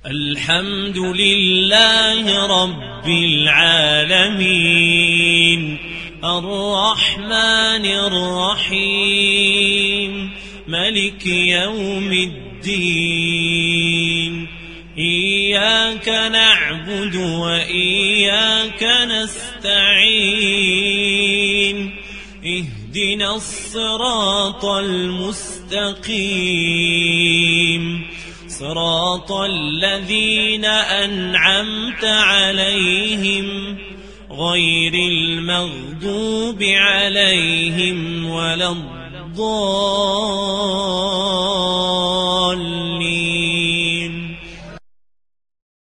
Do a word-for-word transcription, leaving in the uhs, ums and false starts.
الحمد لله رب العالمين الرحمن الرحيم ملك يوم الدين إياك نعبد وإياك نستعين اهدنا الصراط المستقيم صراط الذين أنعمت عليهم غير المغضوب عليهم ولا الضالين